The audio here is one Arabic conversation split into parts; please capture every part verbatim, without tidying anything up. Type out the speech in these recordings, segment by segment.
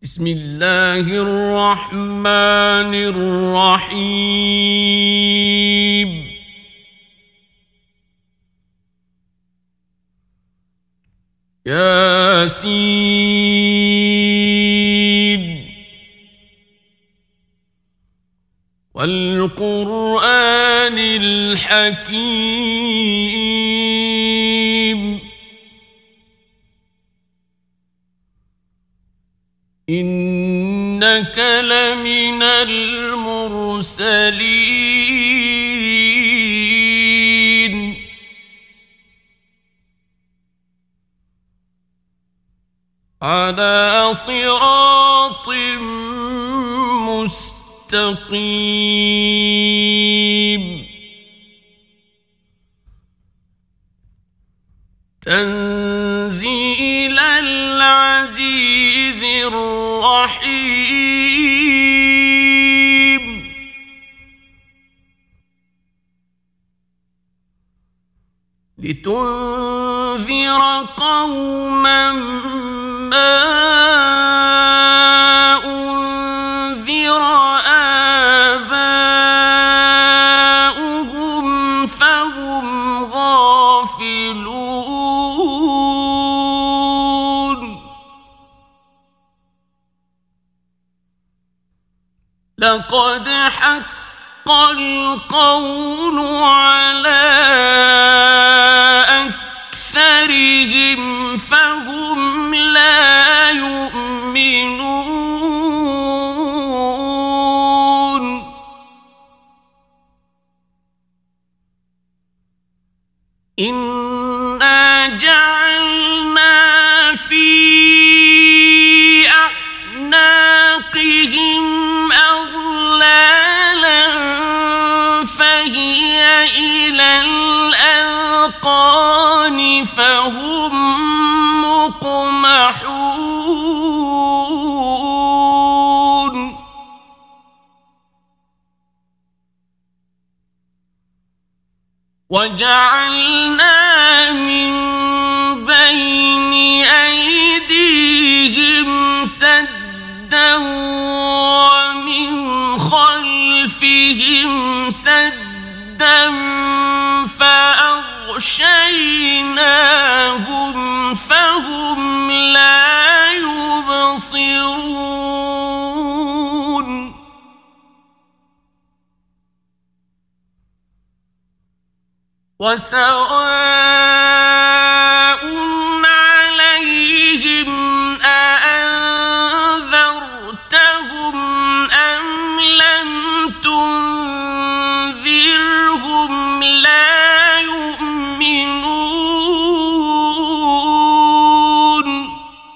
بسم الله الرحمن الرحيم ياسين والقرآن الحكيم إنك لمن المرسلين على صراط مستقيم تنزيل العزيز الرحيم لتنذر قوما ما أنذر آباؤهم فهم غافلون لقد حق القول على أكثرهم فهم لا يؤمنون إنا جعلنا في أعناقهم أغلالا فهي إلى الأذقان فهم مقمحون وجعلنا من بين أيديهم سدا ومن خلفهم سدا فأغشيناهم فهم لا يبصرون وسواء عليهم أأنذرتهم أم لم تنذرهم لا يؤمنون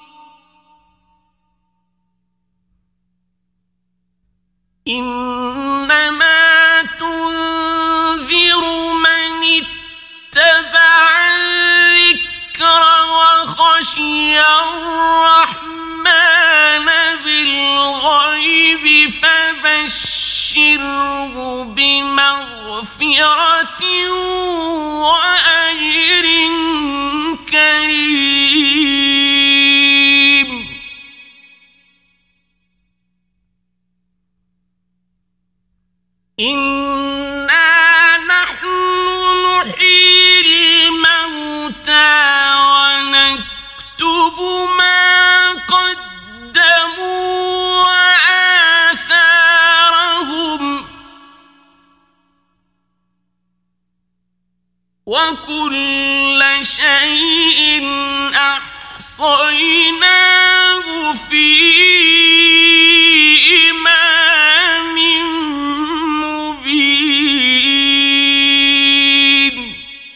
إنما تنذر من اتبع الذكر وخشي الرحمن بالغيب فبشره بمغفرة وأجر كريم إنا نحن نحيي الموتى ونكتب ما قدموا وآثارهم وكل شيء أحصيناه في إمام مبين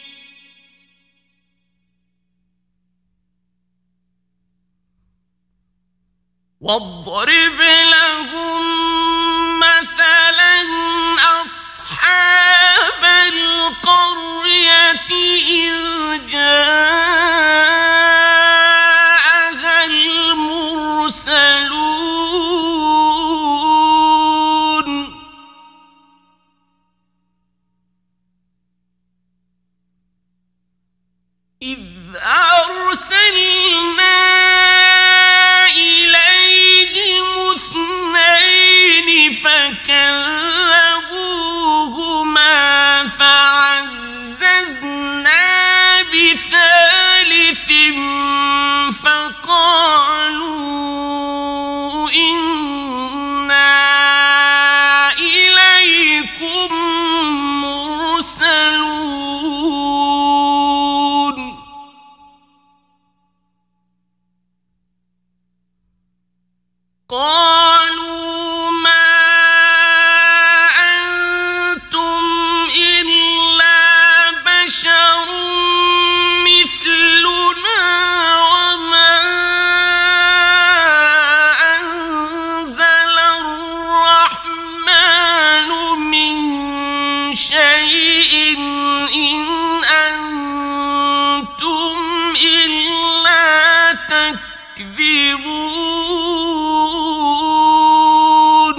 واضرب لهم مثلا أصحاب القرية إذ جاءها المرسلون إذ أرسلنا إليهم قالوا ما أنتم إلا بشر مثلنا وما أنزل الرحمن من شيء إن أنتم إلا تكذبون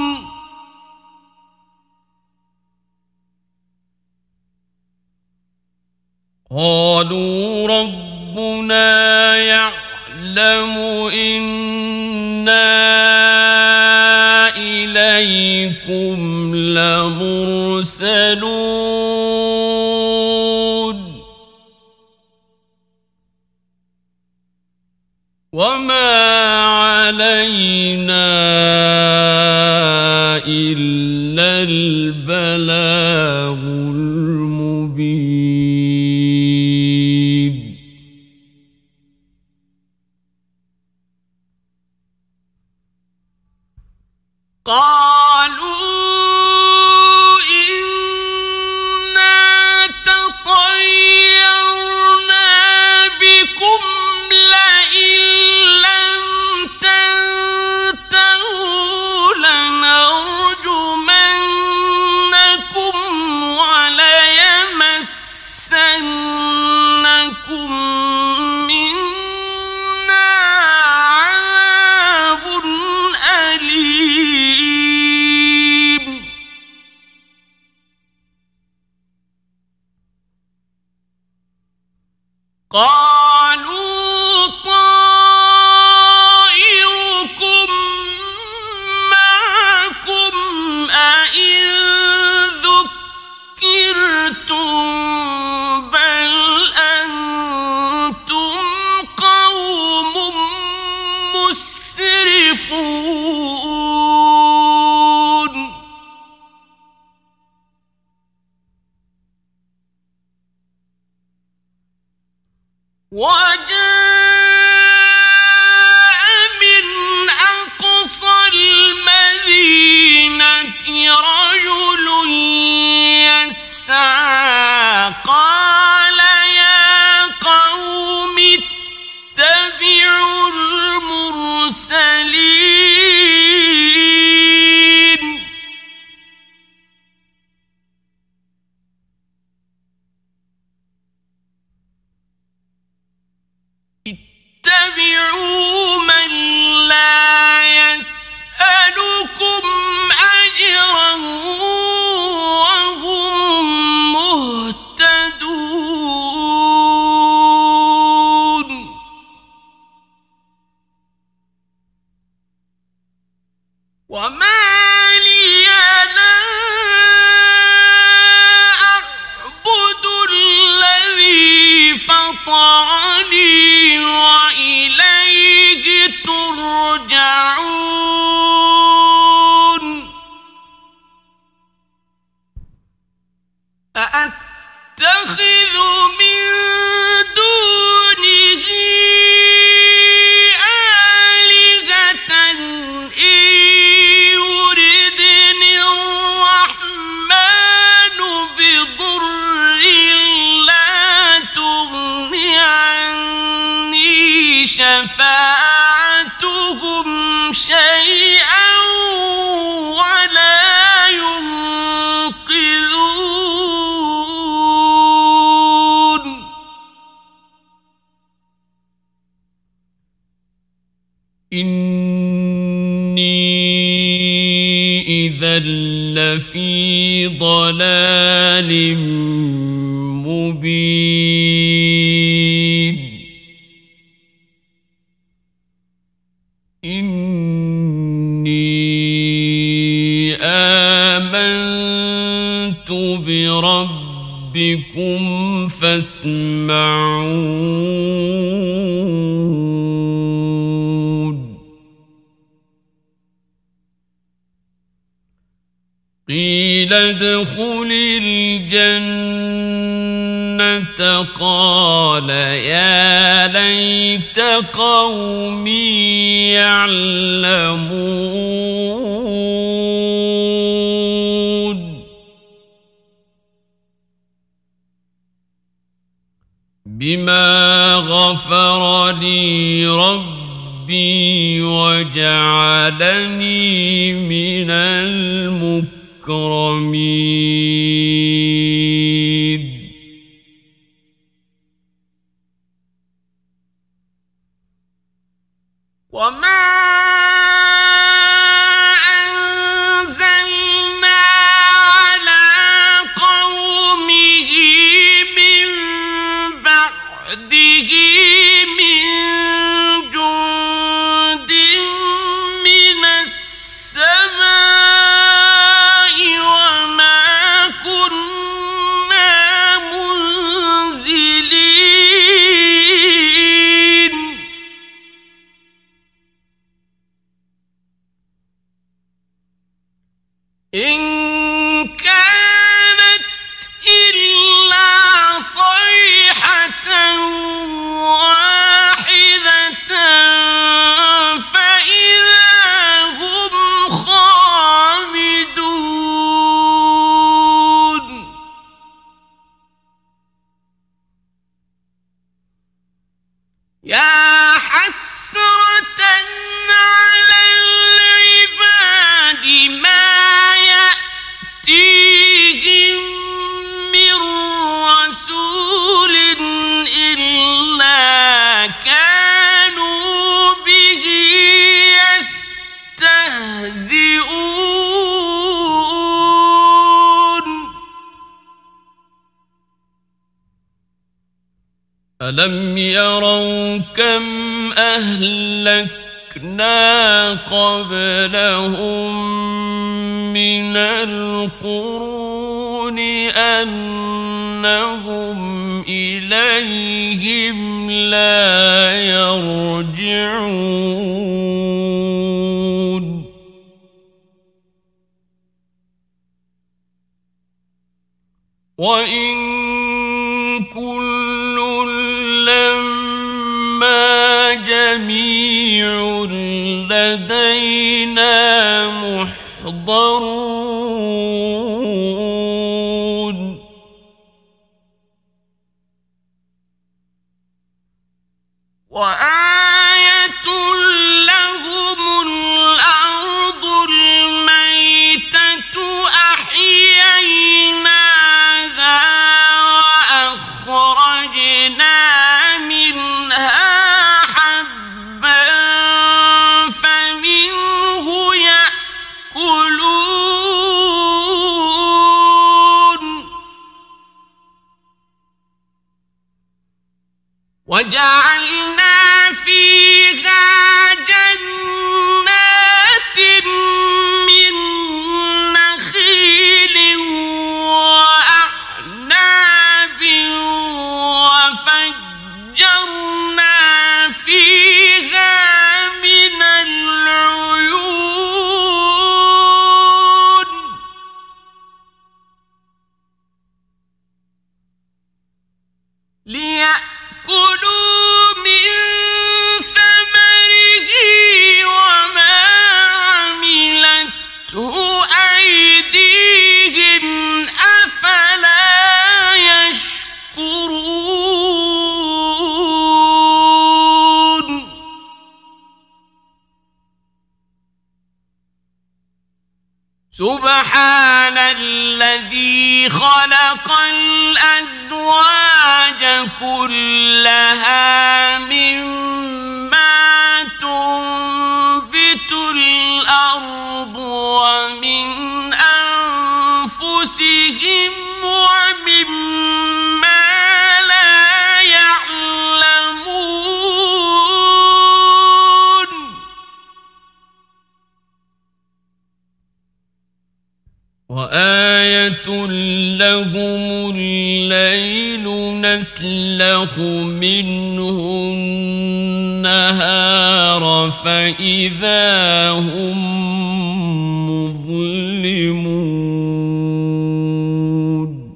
قالوا ربنا يعلم إنا إليكم لمرسلون وما علينا إلا البلاغ المبين قالوا إنا تطيرنا بكم لئن لم تنتهوا لنرجمنكم وليمسنكم منا عذاب أليم قالوا طائركم معكم أئن ذكرتم بل أنتم قوم مسرفون وجاء من أقصى المدينة رجل يسعى قال يا قوم اتبعوا المرسلين اتبعوا من لا يسألكم أجرا وهم مهتدون وما لي لا أعبد الذي فطرني وإليه ترجعون أأتخذ من دونه آلهة إن يردني الرحمن بضر لا تغن عني شفاعتهم شيئا ولا ينقذون إني إذا لفي ضلال مبين إني آمنت بربكم فاسمعون قيل ادخل الجنة قال يا ليت قومي يعلمون بما غفر لي ربي وجعلني من المكرمين وما ألم يروا كم أهلكنا قبلهم من القرون أنهم إليهم لا يرجعون وإن كل لما جميع لدينا محضرون وآية لهم الأرض الميتة أحييناها وأخرجنا منها حبا فمنه يأكلون وجعلنا فيها جنات من نخيل وأعناب وفجرنا فيها من العيون ليأكلوا من ثمره وما عملته أيديهم أفلا يشكرون سبحان الذي خلق الأزواج كلها مما تنبت الأرض ومن أنفسهم ومما لا يعلمون وآية لهم الليل نسلخ منه النهار فإذا هم مظلمون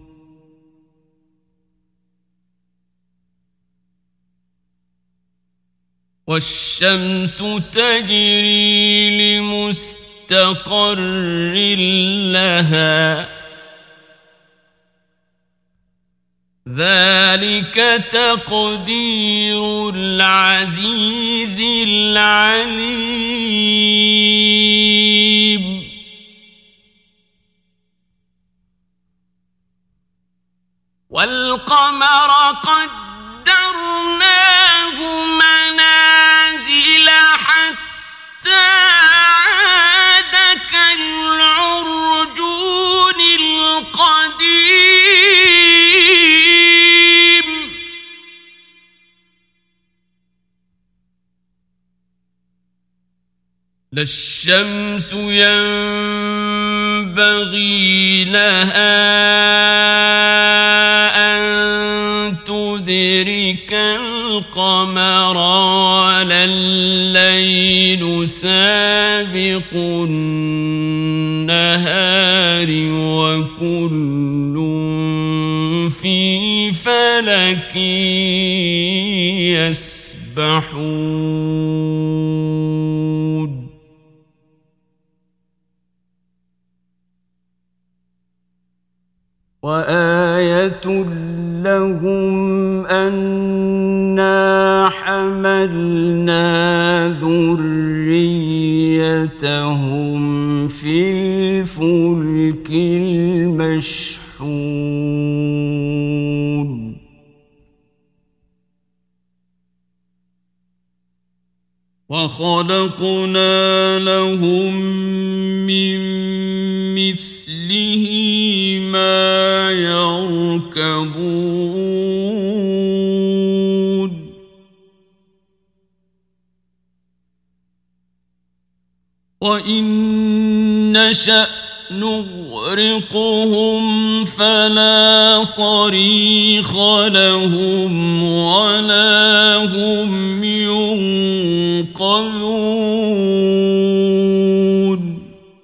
والشمس تجري لمستقر لها ذلك تقدير العزيز العليم والقمر قدرناه منازل حتى عاد كالعرجون القديم لا الشمس ينبغي لها تدرك القمر ولا الليل سابق النهار وكل في فلك يسبحون وآية لهم أنا حملنا ذريتهم في الفلك المشحون وخلقنا لهم من مثله ما يركبون وإن نشأ نغرقهم فلا صريخ لهم ولا هم ينقذون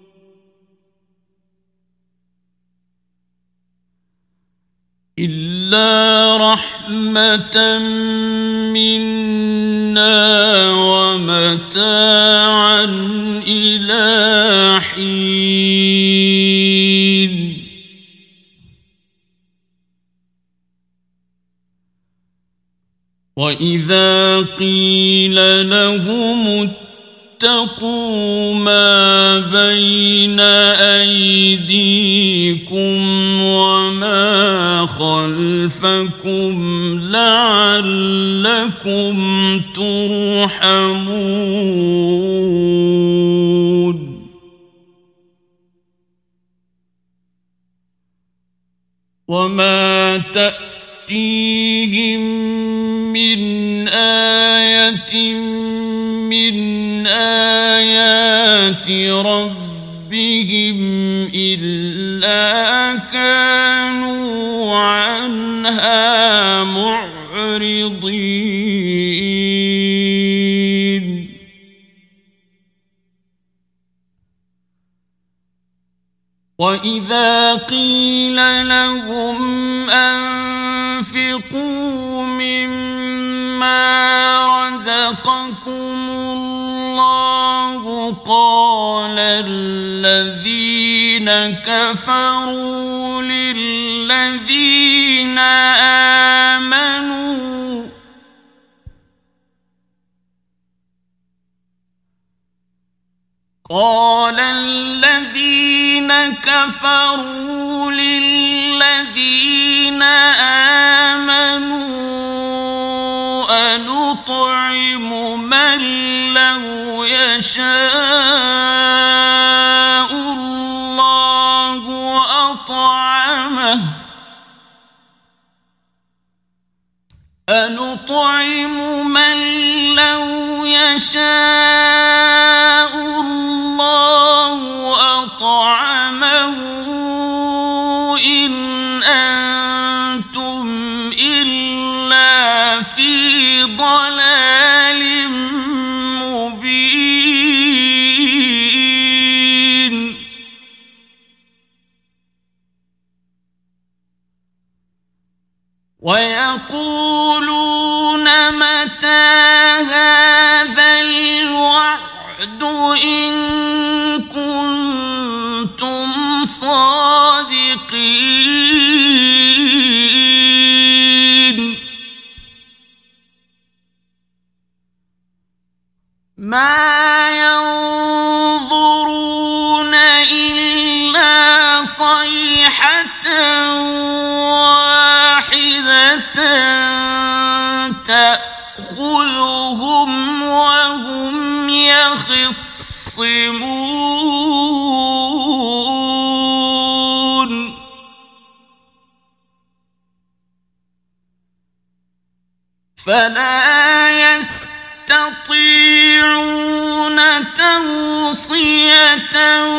إلا رحمة منا ومتاعا إلى حين وإذا قيل لهم اتقوا ما بين أيديكم وما خلفكم لعلكم ترحمون وما تأتيهم من آية من آيات ربهم إلا كانوا عنها معرضين وإذا قيل لهم أنفقوا مما رزقكم الله قال الذين كفروا للذين آمنوا قال الذين كفروا للذين آمنوا أنطعم من لو يشاء الله أطعمه أنطعم من لو يشاء الله أطعمه إن أنتم إلا في ضلال مبين ويقولون متى هذا الوعد إن كنتم صادقين يخصمون فلا يستطيعون توصية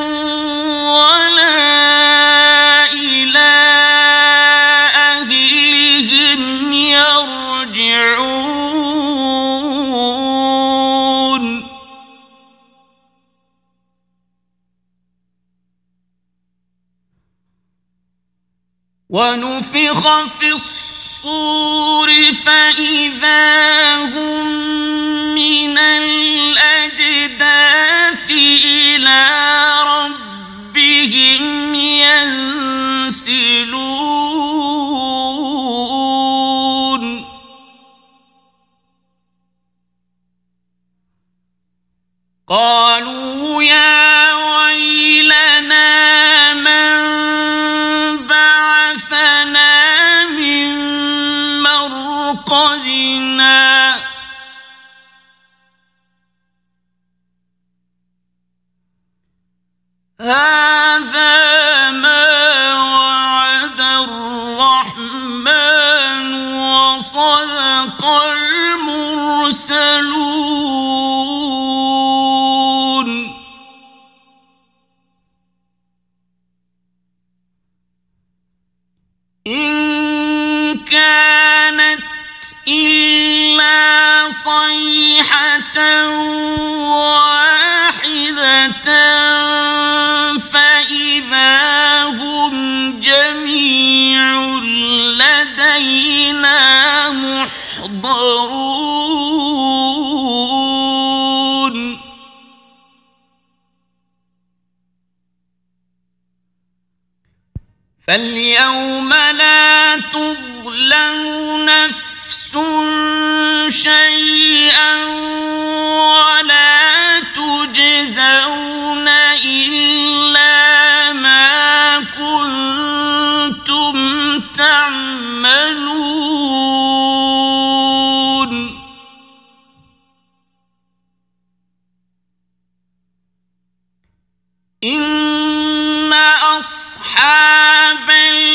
ولا إلى أهلهم يرجعون ونفخ في الصور فإذا هم من الأجداث إلى ربهم ينسلون قالوا يا ويلنا من بعثنا من مرقدنا هذا ما وعد الرحمن وصدق المرسلون إن كانت إلا صيحة واحدة فإذا هم جميع لدينا محضرون فاليوم لا تظلم نفس شيئا ولا تجزون إلا ما كنتم تعملون إن أصحاب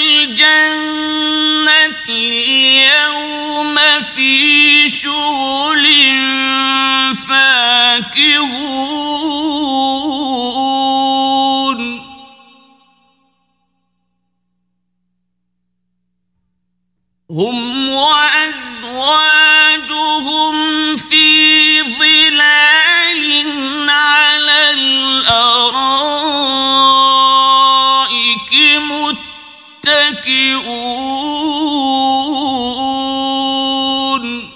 الجنة اليوم في شغل فاكهون هم وأزواجهم في ظلال على الأرائك متكئون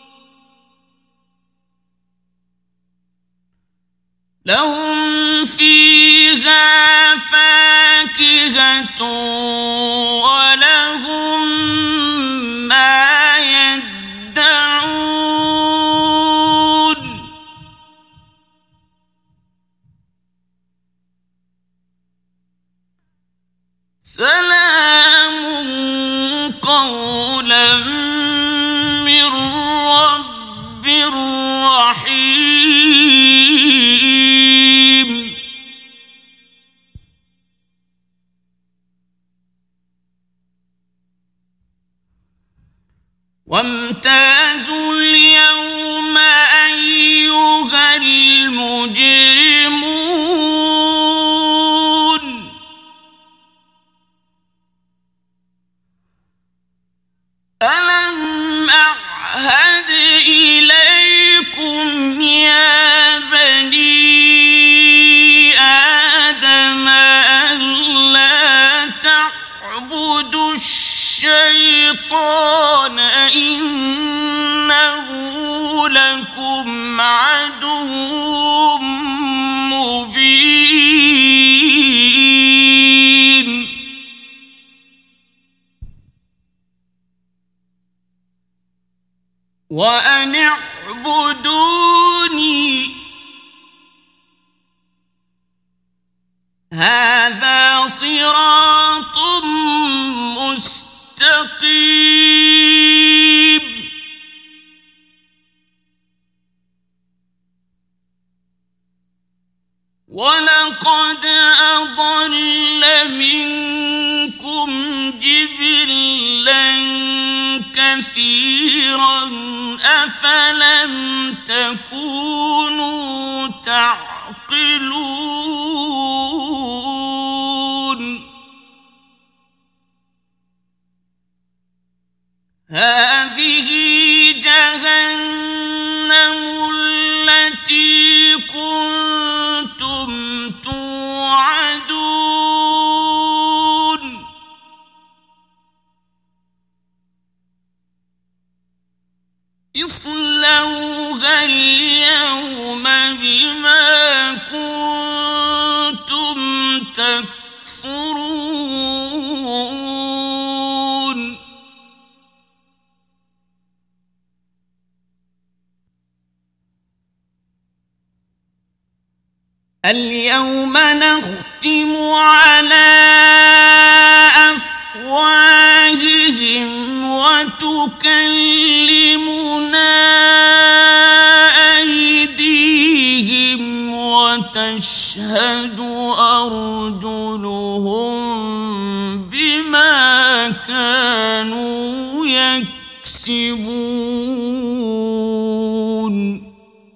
لهم فيها فاكهة ولهم ما يدعون سلام قولا من رب رحيم وامتازوا اليوم أيها المجرمون ألم أعهد إليكم يا بني آدم ألا تعبدوا الشيطان إنه لكم عدو مبين وأن اعبدوني هذا صراط مستقيم قد أضل منكم جبلا كثيرا أفلم تكونوا تعقلون هذه جهنم التي كنتم توعدون اصلوها اليوم بما كنتم تكفرون اليوم نختم على أفواههم وتكلمنا أيديهم وتشهد أرجلهم بما كانوا يكسبون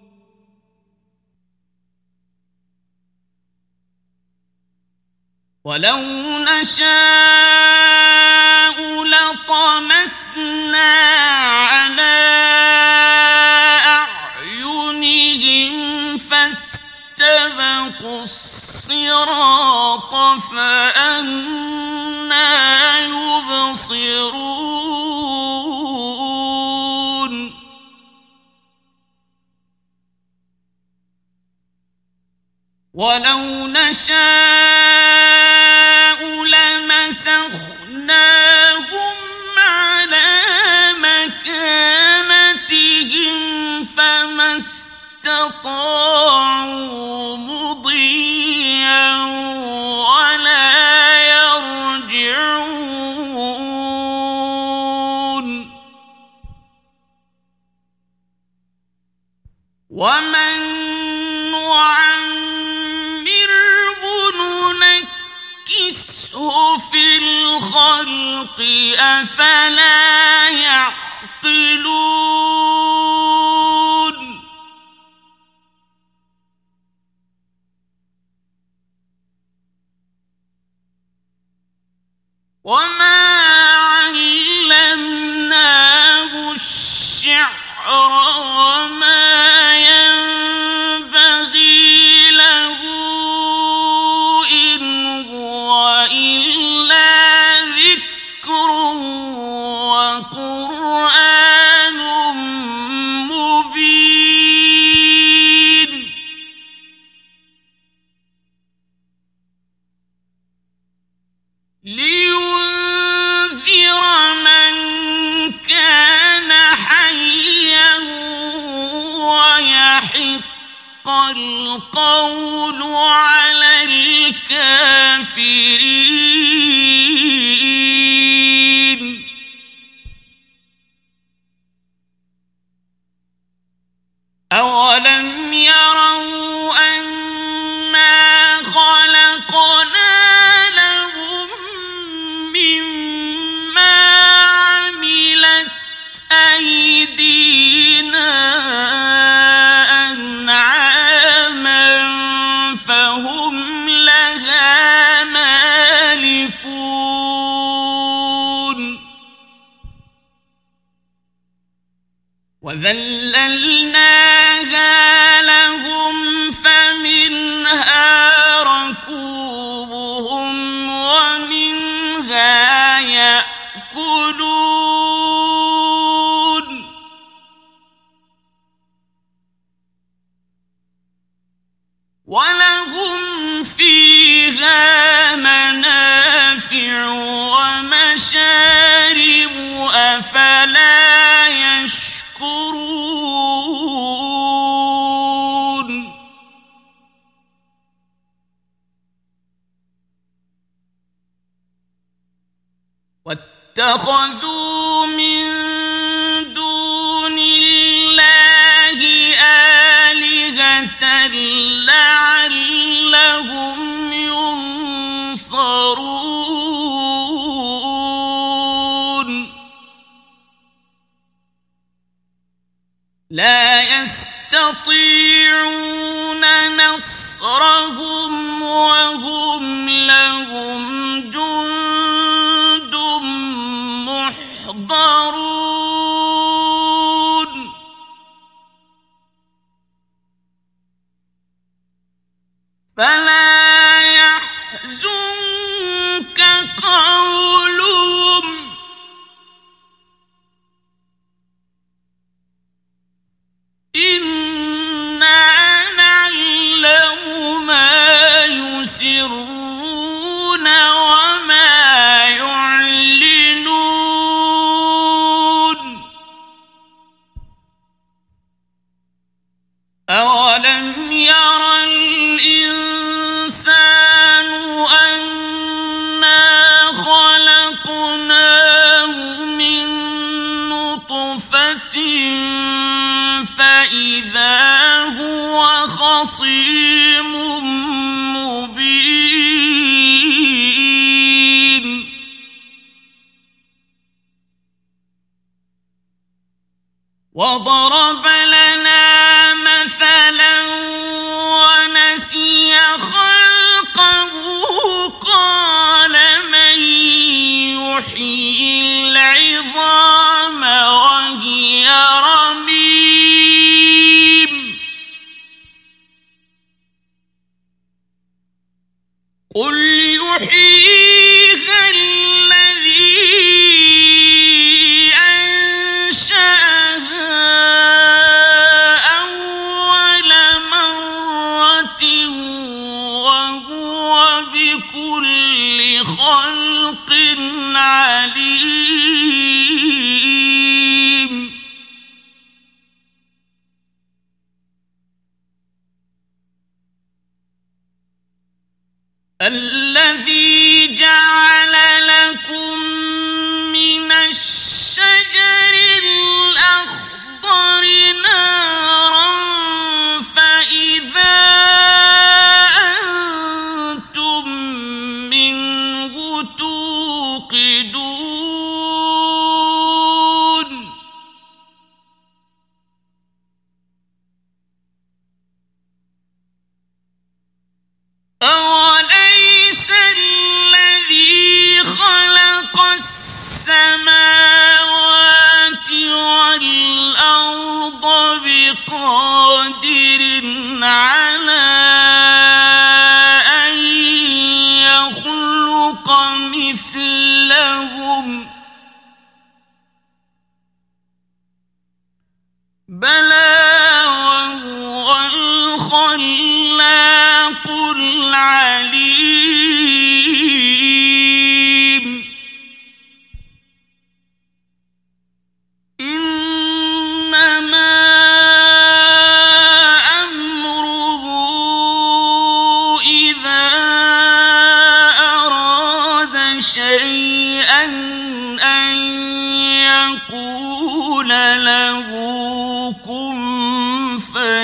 ولو نشاء لطمسنا على أعينهم فاستبقوا الصراط فأنى يبصرون ولو نشاء لمسخناهم على مكانتهم فما استطاعوا مضيا ولا يرجعون ومن ننكسه في الخلق أفلا يعقلون وما علمناه الشعر وما ينبغي له إن هو إلا ذكر وقرآن مبين لينذر من كان حيا ويحق القول على الكافرين أولم يروا أنا خلقنا لهم مما عملت أيدينا أنعاما فهم لها مالكون وذللناها لهم فمنها ركوبهم ومنها يأكلون ولهم فيها منافع ومشارب أفلا يشكرون واتخذوا من دون الله آلهة لعلهم وضرب لنا مثلا ونسي خلقه قال من يحيي العظام وهي رميم قل يحييها الذي خلق عليم الذي جعل لكم من الشجر الأخضر نارا فإذا توقدون أوليس الذي خلق السماوات والأرض بقادر على أن يخلق مثلهم بلى وهو الخلاق العليم إنما أمره إذا أراد شيئا أن يقول له كن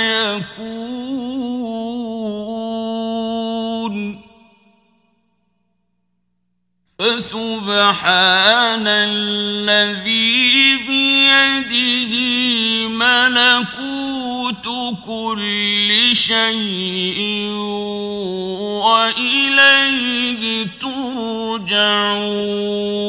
فيكون فسبحان الذي بيده ملكوت كل شيء وإليه ترجعون